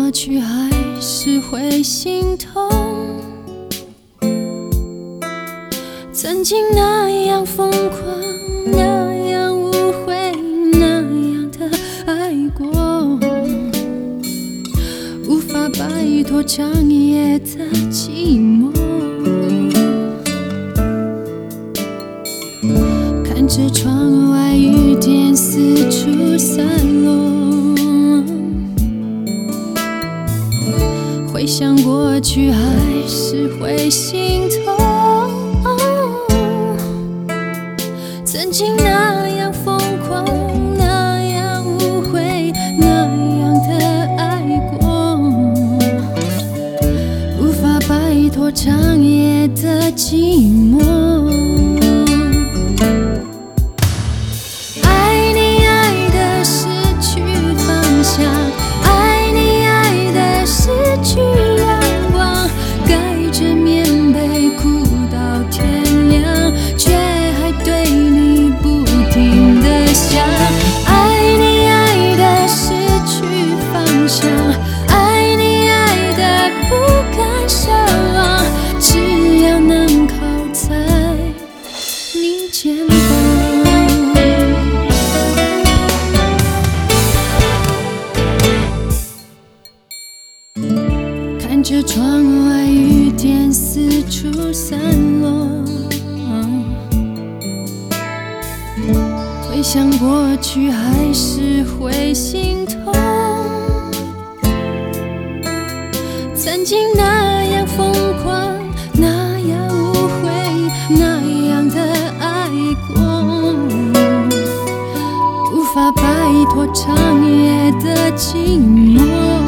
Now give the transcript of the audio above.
过去还是会心痛，曾经那样疯狂，那样误会，那样的爱过，无法摆脱长夜的寂寞。看着窗外雨点四处散落，回想过去还是会心痛。曾经那样疯狂，那样误会，那样的爱过，无法摆脱长夜的寂寞。爱你爱的失去方向，爱你爱的失去阳光，盖着棉被哭到天亮，却还对你不停地想。爱你爱的失去方向，爱你爱的不敢奢望，只要能靠在你肩膀。看着窗外雨点四处散落，回想过去还是会心痛。曾经那样疯狂，那样误会，那样的爱过，无法摆脱长夜的寂寞。